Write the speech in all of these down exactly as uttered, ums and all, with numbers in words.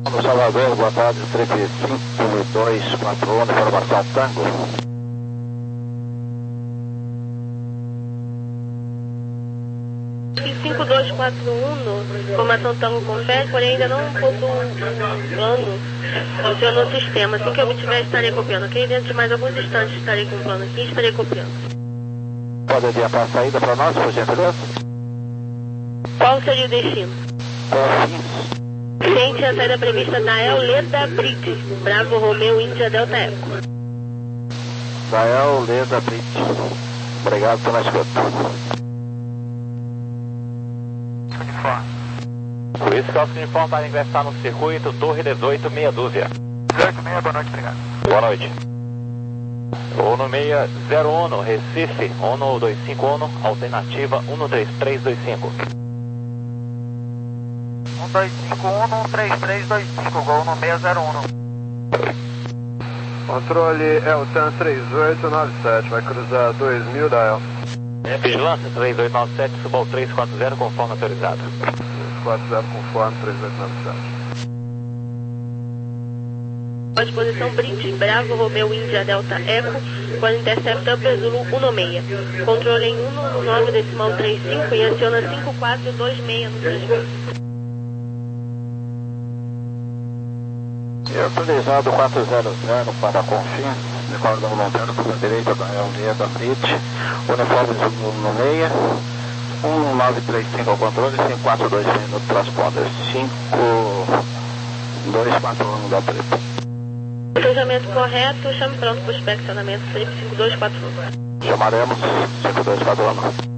No Salvador, boa tarde, trip cinco dois quatro um, informação Tango. cinco dois quatro um, informação Tango confere, porém ainda não possuo um plano no seu no sistema. Assim que eu obtiver, estarei copiando. Ok? Dentro de mais alguns instantes estarei com o plano aqui e estarei copiando. Pode adiantar a saída para nós, por gentileza? Qual seria o destino? Confins. Gente, a saída prevista da Leda Bridge, Bravo Romeo Índia Delta Eco. Dael Leda Bridge. Obrigado pela escuta. Whisky Oscar Uniforme para ingressar no circuito Torre dezoito, meia dúzia. dezoito, meia, boa noite, obrigado. Boa noite. ONU seis zero um, Recife, ONU dois cinco um, alternativa um três três dois cinco. um dois cinco um, um três três dois cinco, Gol no seis zero um. Controle Eltan três oito nove sete, vai cruzar dois mil da El. Vigilância três oito nove sete, suba ao três quatro zero conforme autorizado. três quatro zero conforme três oito nove sete. Disposição Bridge, Bravo Romeo Índia Delta Eco, quando intercepta Upper Zulu um seis. Controle em um nove decimal três cinco e aciona cinco quatro dois seis no transmissor. E autorizado quatro zero zero para Confins, recorda voluntário para a direita da L da Bridge, uniforme no meia, um nove três cinco ao controle, cinco quatro dois seis no transponder, cinco dois quatro um da trip. Cruzamento correto, chame pronto para o inspecionamento, trip cinco dois quatro um. Chamaremos cinco dois quatro um.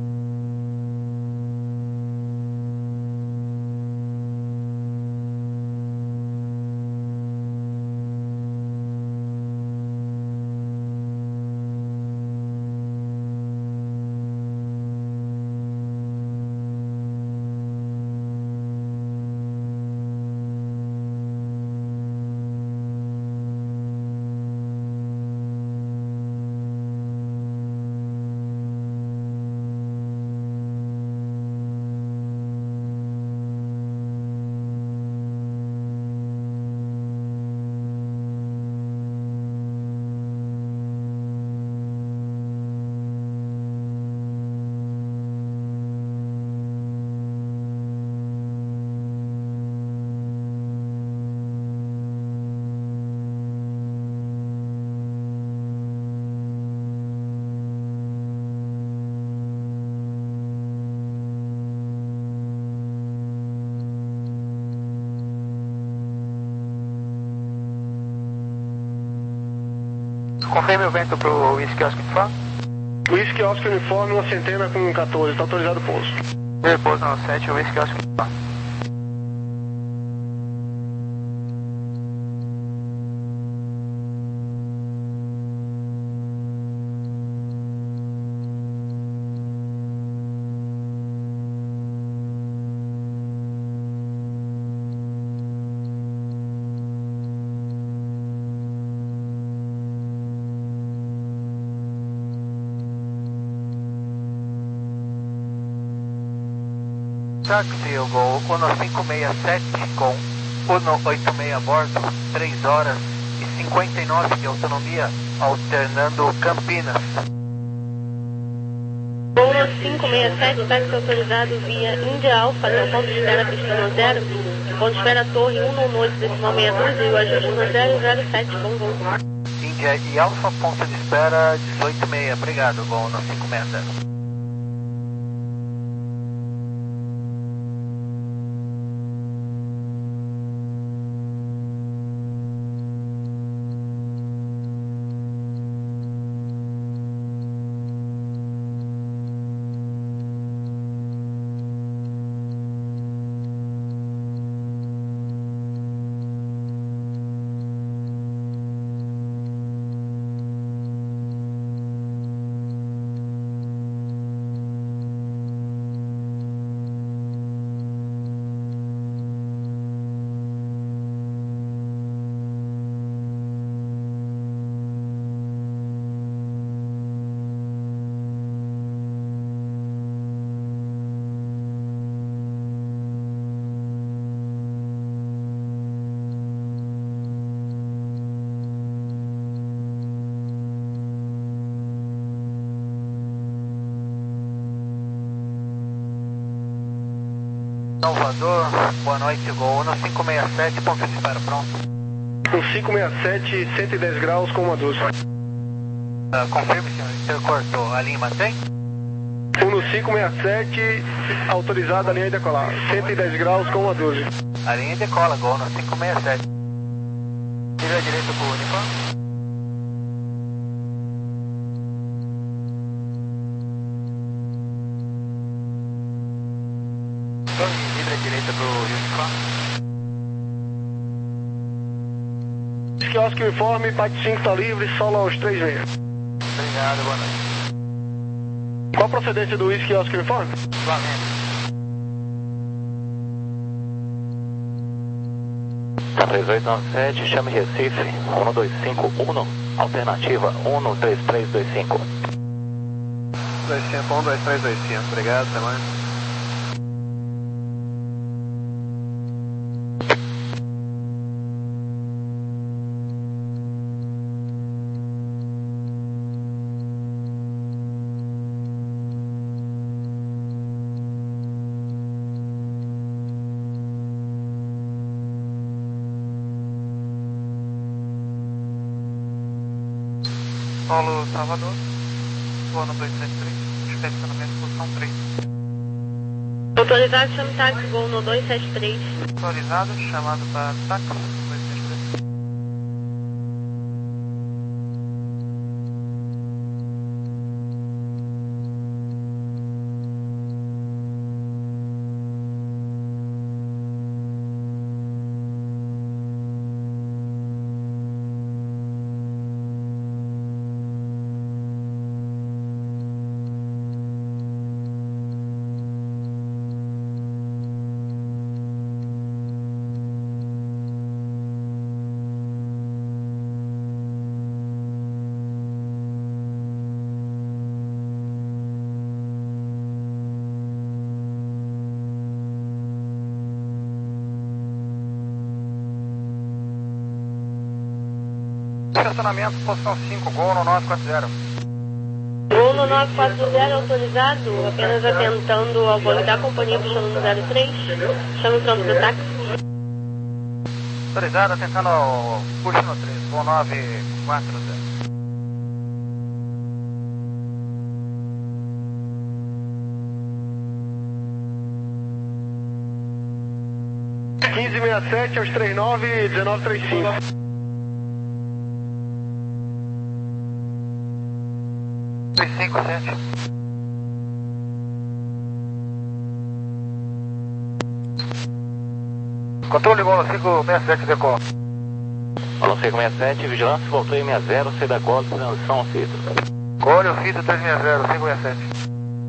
Confirme o vento pro Whisky Oscar Uniforme. Whisky Oscar Uniforme, uma centena com quatorze, está autorizado o pouso. Repouso no sete, Whisky Oscar Uniforme. Taxi, o Gol Uno cinco seis sete com Uno oito seis a bordo, três horas e cinquenta e nove de autonomia, alternando Campinas. Uno cinco seis sete, táxi autorizado via Índia Alfa, até o ponto de espera pista no zero, ponto de espera Torre um oito decimal meia dúzia e o ajuste no zero zero sete, bom voo. Índia e Alfa, ponto de espera dezoito seis, obrigado, Gol Uno cinco seis zero. Salvador, boa noite, Gol um cinco seis sete, ponto de espera pronto. um cinco seis sete, cento e dez graus com uma doze. Uh, confirme, senhor, você cortou, a linha mantém? um cinco seis sete, autorizada a linha de decolar, cento e dez graus com uma doze. A linha decola, Gol um cinco seis sete. Vira à direita pro uniforme. Vira à direita pro uniforme. Quiosque uniforme, P A C cinco está livre, solo aos três meia. Obrigado, boa noite. Qual a procedência do uísque quiosque uniforme? Flamengo. três oito nove sete, chame Recife, um dois cinco um, alternativa um três três dois cinco. dois cinco um, dois três dois cinco, obrigado, até mais. Solo Salvador, Zona dois sete três, estacionamento posição três. Autorizado, chame táxi, Gol no dois sete três. Autorizado, chamado para táxi, dois sete três. Estacionamento, posição cinco, Gol no nove quatro zero. Gol no nove quatro zero, autorizado, apenas atentando ao voo da companhia, puxando no zero três. Chame pronto do táxi. Autorizado, atentando ao puxo no três, Gol nove quatro zero. quinze sessenta e sete aos trinta e nove, dezenove trinta e cinco. dois cinco sete. Controle Gol cinco seis sete, decola. Gol cinco seis sete, vigilância, voltou em sessenta, C decola, transição ao filtro. Gol, filtro três seis zero, cinco seis sete.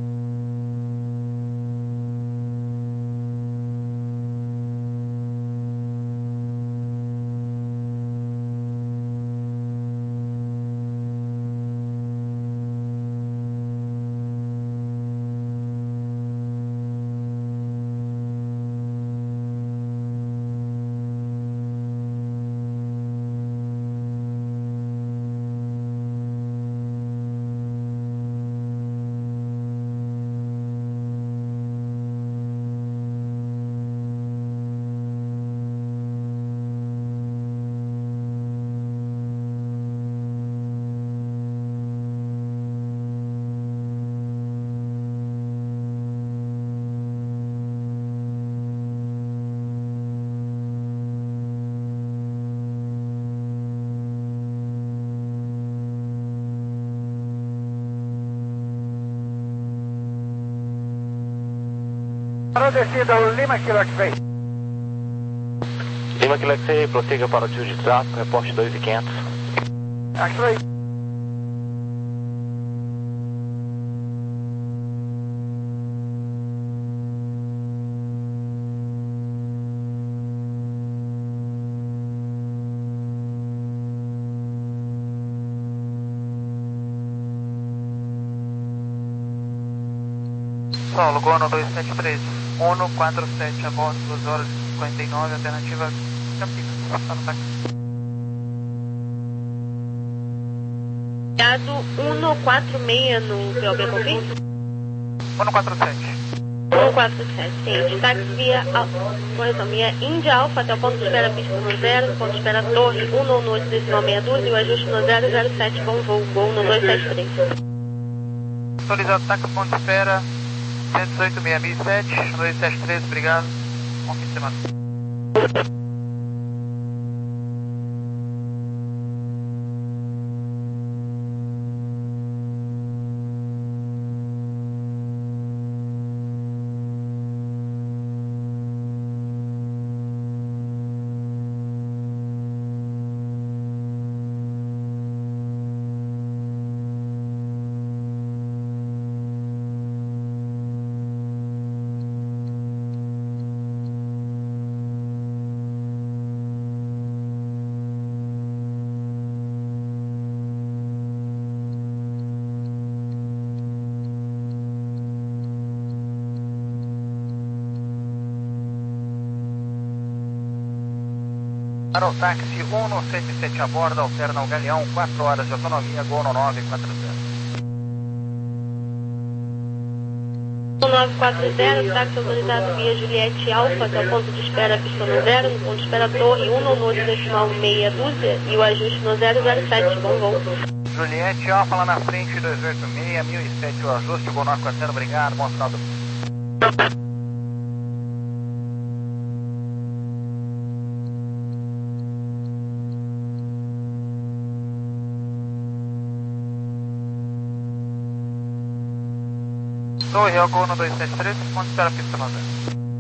Para a descida, o Lima Kilo X-Ray. Lima Kilo X-Ray, prossiga para o tio de tráfego, reporte dois mil e quinhentos. X-Ray. Solo, Gol no dois sete três, um quatro sete, a bordo, duas horas e cinquenta e nove, alternativa Campinas, está no táxi. Dado um quatro seis no P O B Confim? um quatro sete. um quatro sete, sim. Destaque via, correção, via Índia Alfa até o ponto de espera pista no zero, ponto de espera Torre um nove oito decimal meia dúzia e o ajuste no zero zero sete, bom voo, gol no dois sete três. Atualizado, taxa ponto de espera, cento e dezoito, seis mil e sete, dois sete três, obrigado. Bom fim de semana. Aerotáxi um nove sete sete a bordo, alterna o Galeão, quatro horas de autonomia, Gol no nove quatro zero. um nove quatro zero, táxi autorizado via Juliette Alfa até o ponto de espera pista no zero, no ponto de espera Torre um nove oito decimal meia dúzia e o ajuste no zero zero sete, bom voo. Juliette Alfa lá na frente, dois oito seis, mil e sete o ajuste, Gol nove quatro zero, obrigado, bom final do... Torre, é o Gol no dois sete três, ponto de espera pista no zero.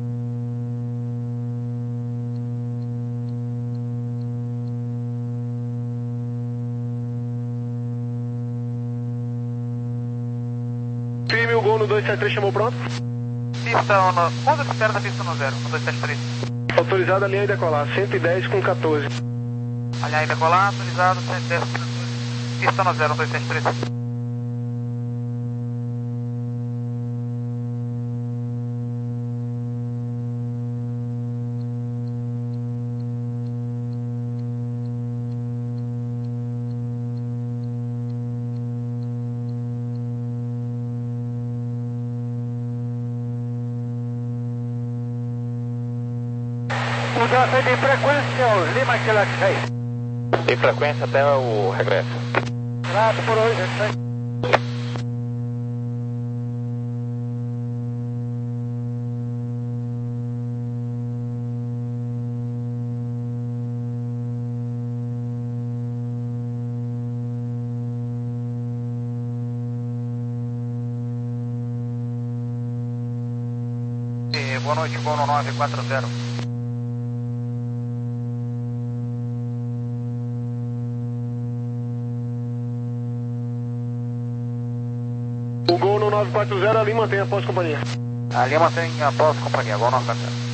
Firme, o Gol no dois sete três chamou pronto? Pista no... ponto de espera da pista no zero, no dois sete três. Autorizado a linha e decolar, cento e dez com quatorze. Alinhar e decolar, autorizado, cento e dez, pista no zero, no dois sete três. Mudança de frequência, Lima Quilate seis. E frequência até o regresso. Grato por hoje, seis. Boa noite, Gol no nove quatro zero. O Gol no nove quatro zero, ali mantém a pós-companhia. Ali mantém a pós-companhia, Gol nove quatro zero.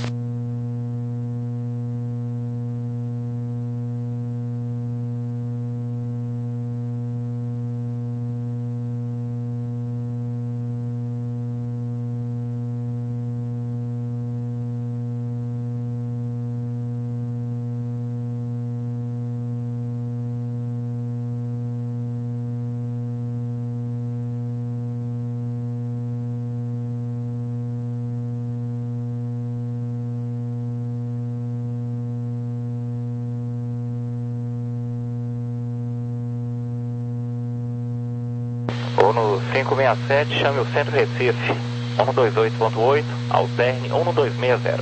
Ou no cinco seis sete, chame o Centro Recife, um dois oito ponto oito, alterne um dois seis zero.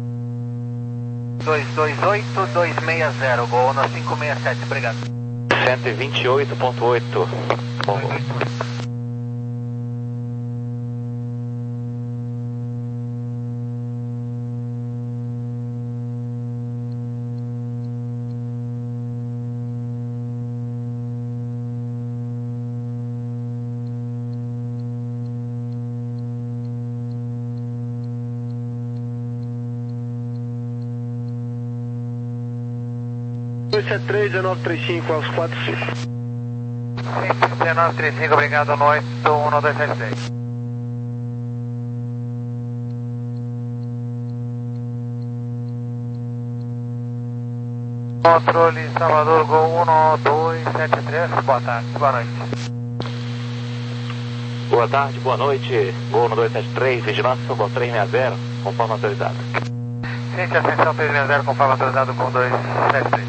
dois dois oito, dois seis zero, Gol no cinco seis sete, obrigado. cento e vinte e oito ponto oito, bom voo. dois sete três, dezenove trinta e cinco aos quatro cinco. dezenove trinta e cinco, obrigado, noite, um dois sete três. Controle Salvador, Gol um dois sete três, boa tarde, boa noite. Boa tarde, boa noite. Gol no dois sete três, vigilância, suba três seis zero, conforme autorizado. Ciência, ascensão três seis zero, conforme autorizado com dois sete três.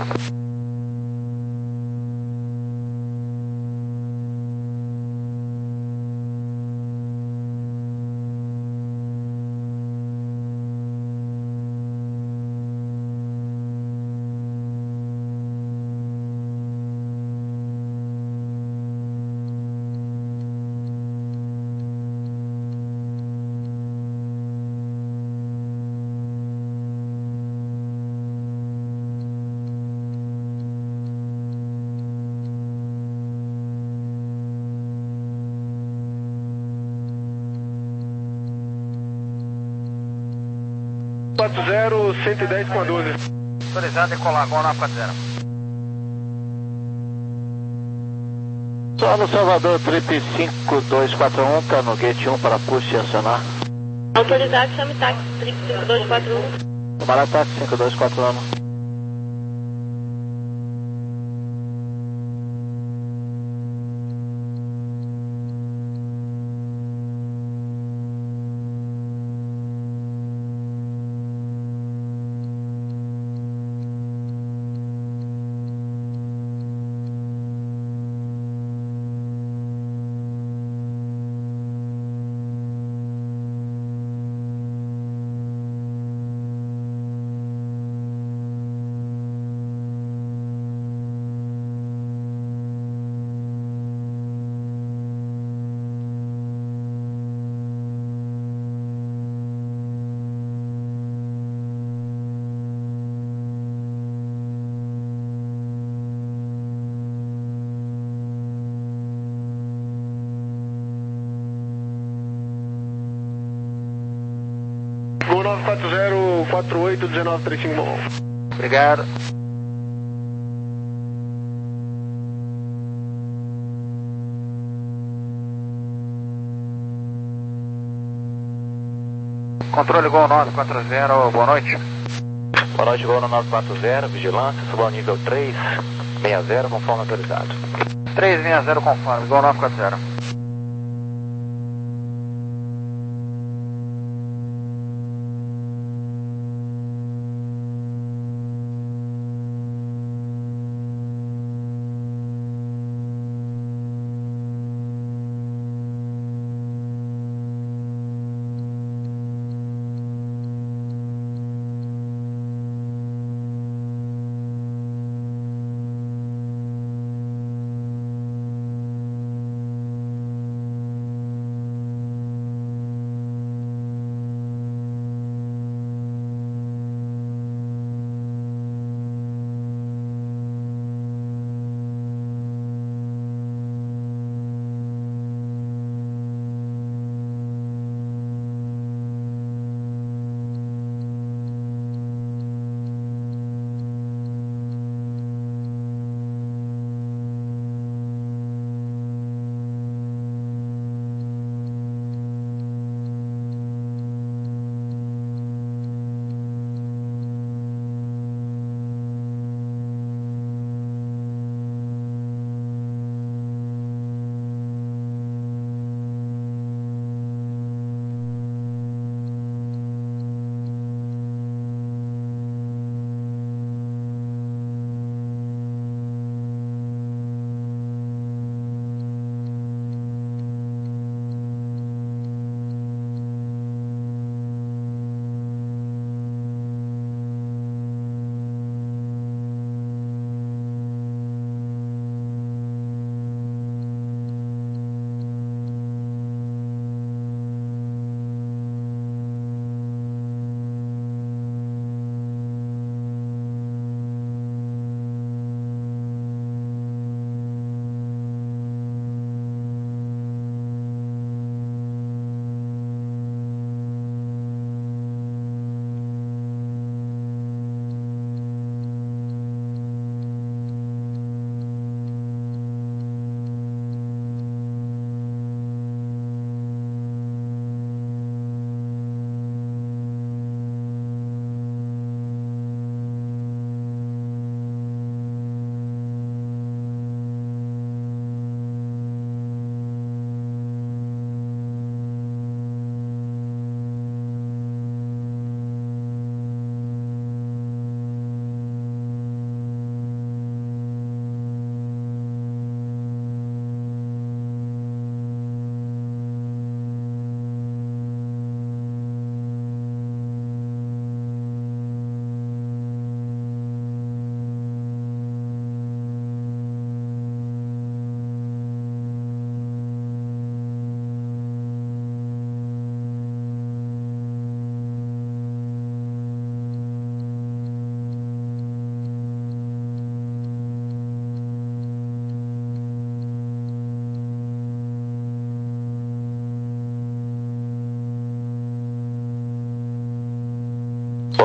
quatro zero, cento e dez com a doze. Autorizado, decolar, gol nove quatro zero. Só no Salvador, trip cinco dois quatro um, tá no gate um para push e acionar. Autorizado, chame táxi, trip cinco dois quatro um. Para táxi cinco dois quatro um. Gol nove quatro zero, quatro oito, um nove três cinco, bom. Obrigado. Controle Gol nove quatro zero, boa noite. Boa noite, Gol no nove quatro zero, vigilância, suba ao nível três seis zero, conforme autorizado. três seis zero conforme, Gol nove quatro zero.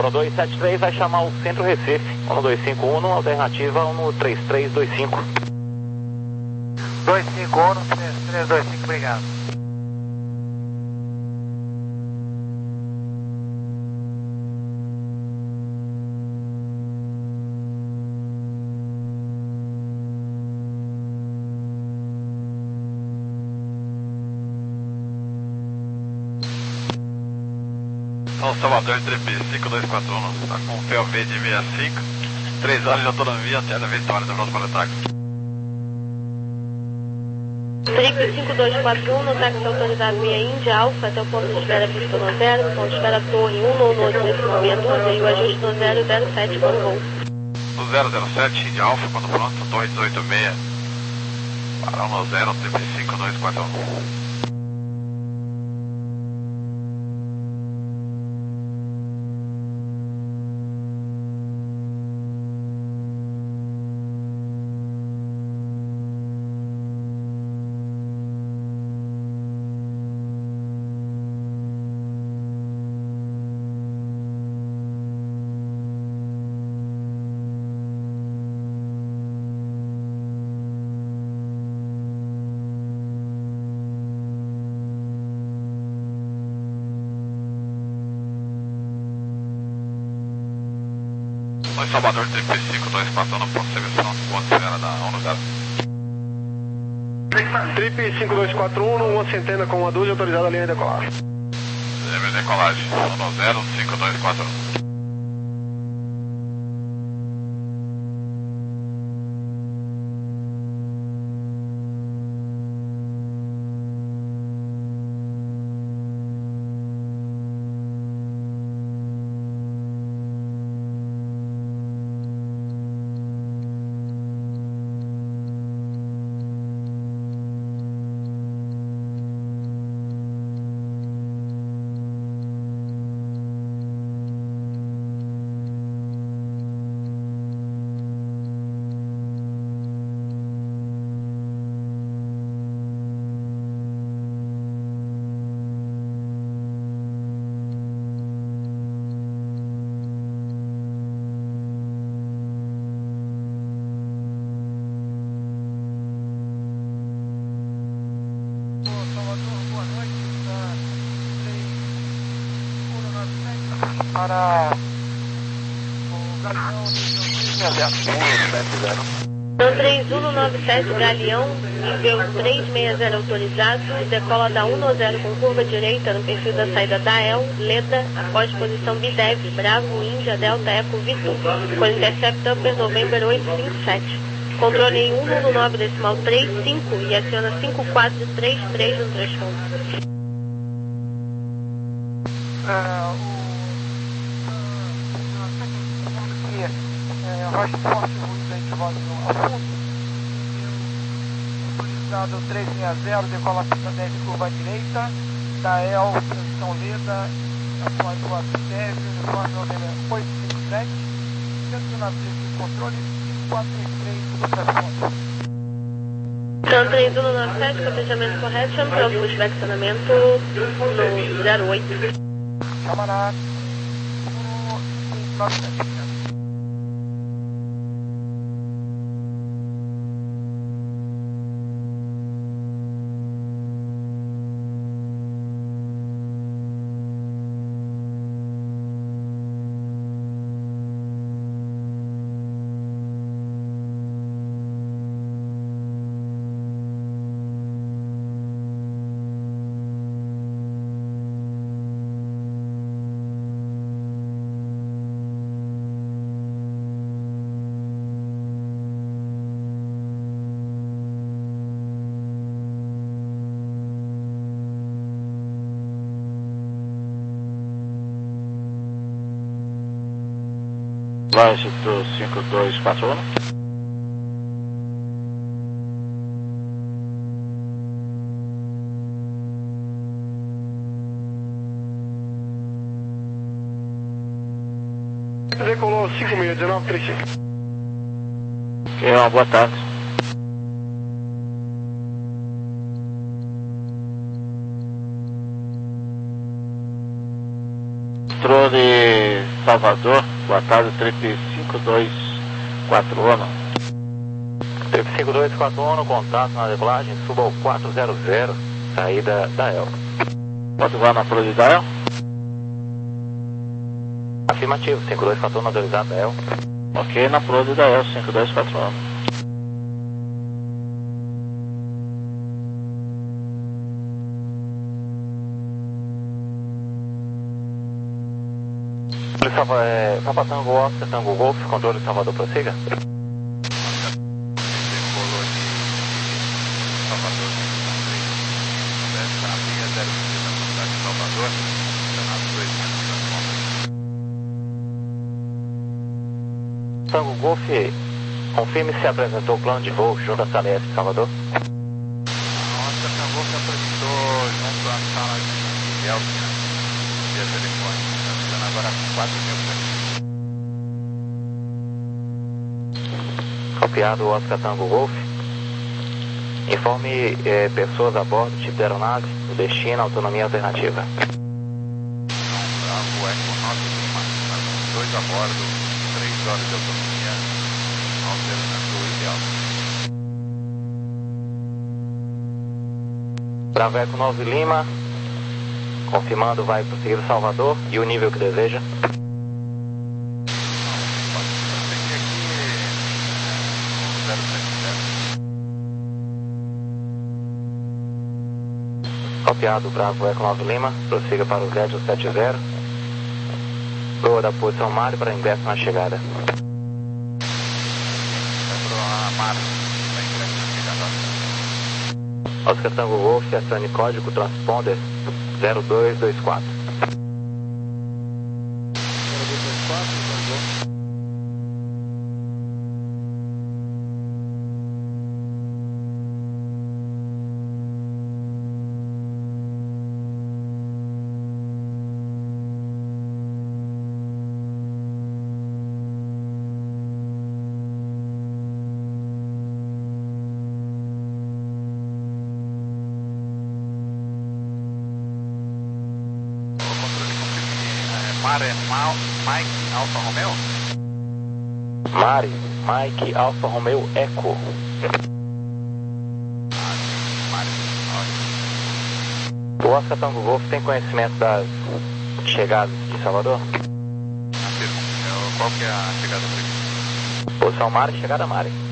um dois sete três vai chamar o Centro Recife. um dois cinco um, alternativa um três três dois cinco. dois cinco um, três três dois cinco, obrigado. São Salvador, Trip cinco dois quatro um, está com o P O V de sessenta e cinco, três horas de autonomia até a Vitória da próxima táxi. Trip cinco dois quatro um, no táxi autorizado via Índia Alfa até o ponto de espera visto no zero, ponto de espera Torre um nove oito, decimal meia dúzia e o ajuste no zero zero sete com voo. No zero zero sete, Índia Alfa, quando pronto, Torre dezoito seis, para um zero, Trip cinco dois quatro um. Oi, Salvador, Trip cinco dois quatro um, no ponto de servição, ponto de espera da um zero. Trip cinco dois quatro um, uma centena com uma dúzia autorizada a linha de decolagem. Leme decolagem, um zero cinco dois quatro um. Para o Galeão três um nove sete, Galeão, nível trezentos e sessenta autorizado, decola da um zero com curva direita no perfil da saída da E L, Leda, após posição Bidev, Bravo, Índia, Delta, Eco, Vitor, com Intercept Upper November oito cinco sete. Controle em cento e nove decimal trinta e cinco e aciona cinco quatro três três no transponto. Uh, o Rocha Forte Ruído aí de volta ao fundo. Autorizado trezentos e sessenta, decola pista dez curva direita, da E L, posição Leda, após o Abidev, uniforme November oito cinco sete, centro na de controle cinco quatro três três do transporte. Então, três um nove sete, cotejamento correto, para o pushback acionamento no zero oito. Camarada, um nove sete. Lógico cinco dois quatro um. Decolou cinco seis, dezenove trinta e cinco. Ok, uma boa tarde. Controle Salvador, boa tarde, trip cinco dois quatro um. Trip cinco dois quatro um, contato na decolagem, suba ao quatro zero zero, saída da El. Pode voar na Prode da El? Afirmativo, cinco dois quatro um autorizado da El. Ok, na Prode da El, cinco dois quatro um. É, Papa Tango Oscar, Tango Golf, controle de Salvador, prossiga. Decolou de Salvador, dessa linha zero seis na cidade de Salvador, funcionado dois metros da Tango Golf, confirme se apresentou o plano de voo junto à Salesp de Salvador. A Oscar Tango Golf apresentou junto à sala de Elvia, via telefone. Agora com quatro mil. Copiado Oscar Tango Golf. Informe eh, pessoas a bordo, tipo de aeronave, o destino, autonomia alternativa. Bravo, Eco nove Lima, dois a bordo, três horas de autonomia, alternativa ideal. Bravo Eco nove Lima. Confirmando, vai prosseguir o Salvador e o nível que deseja. Copiado, Bravo Eco nove Lima, prossiga para o Zed sete zero. Proa da posição Mário para ingresso na chegada. Oscar Tango Golf, acione código transponder zero dois dois quatro. zero dois dois quatro, Mare, Mike, Alfa Romeo? Mari, Mike, Alfa Romeo, Eco. O Oscar Tango Golf tem conhecimento das chegadas de Salvador? Qual que é a chegada prevista? Posição Mari, chegada Mari.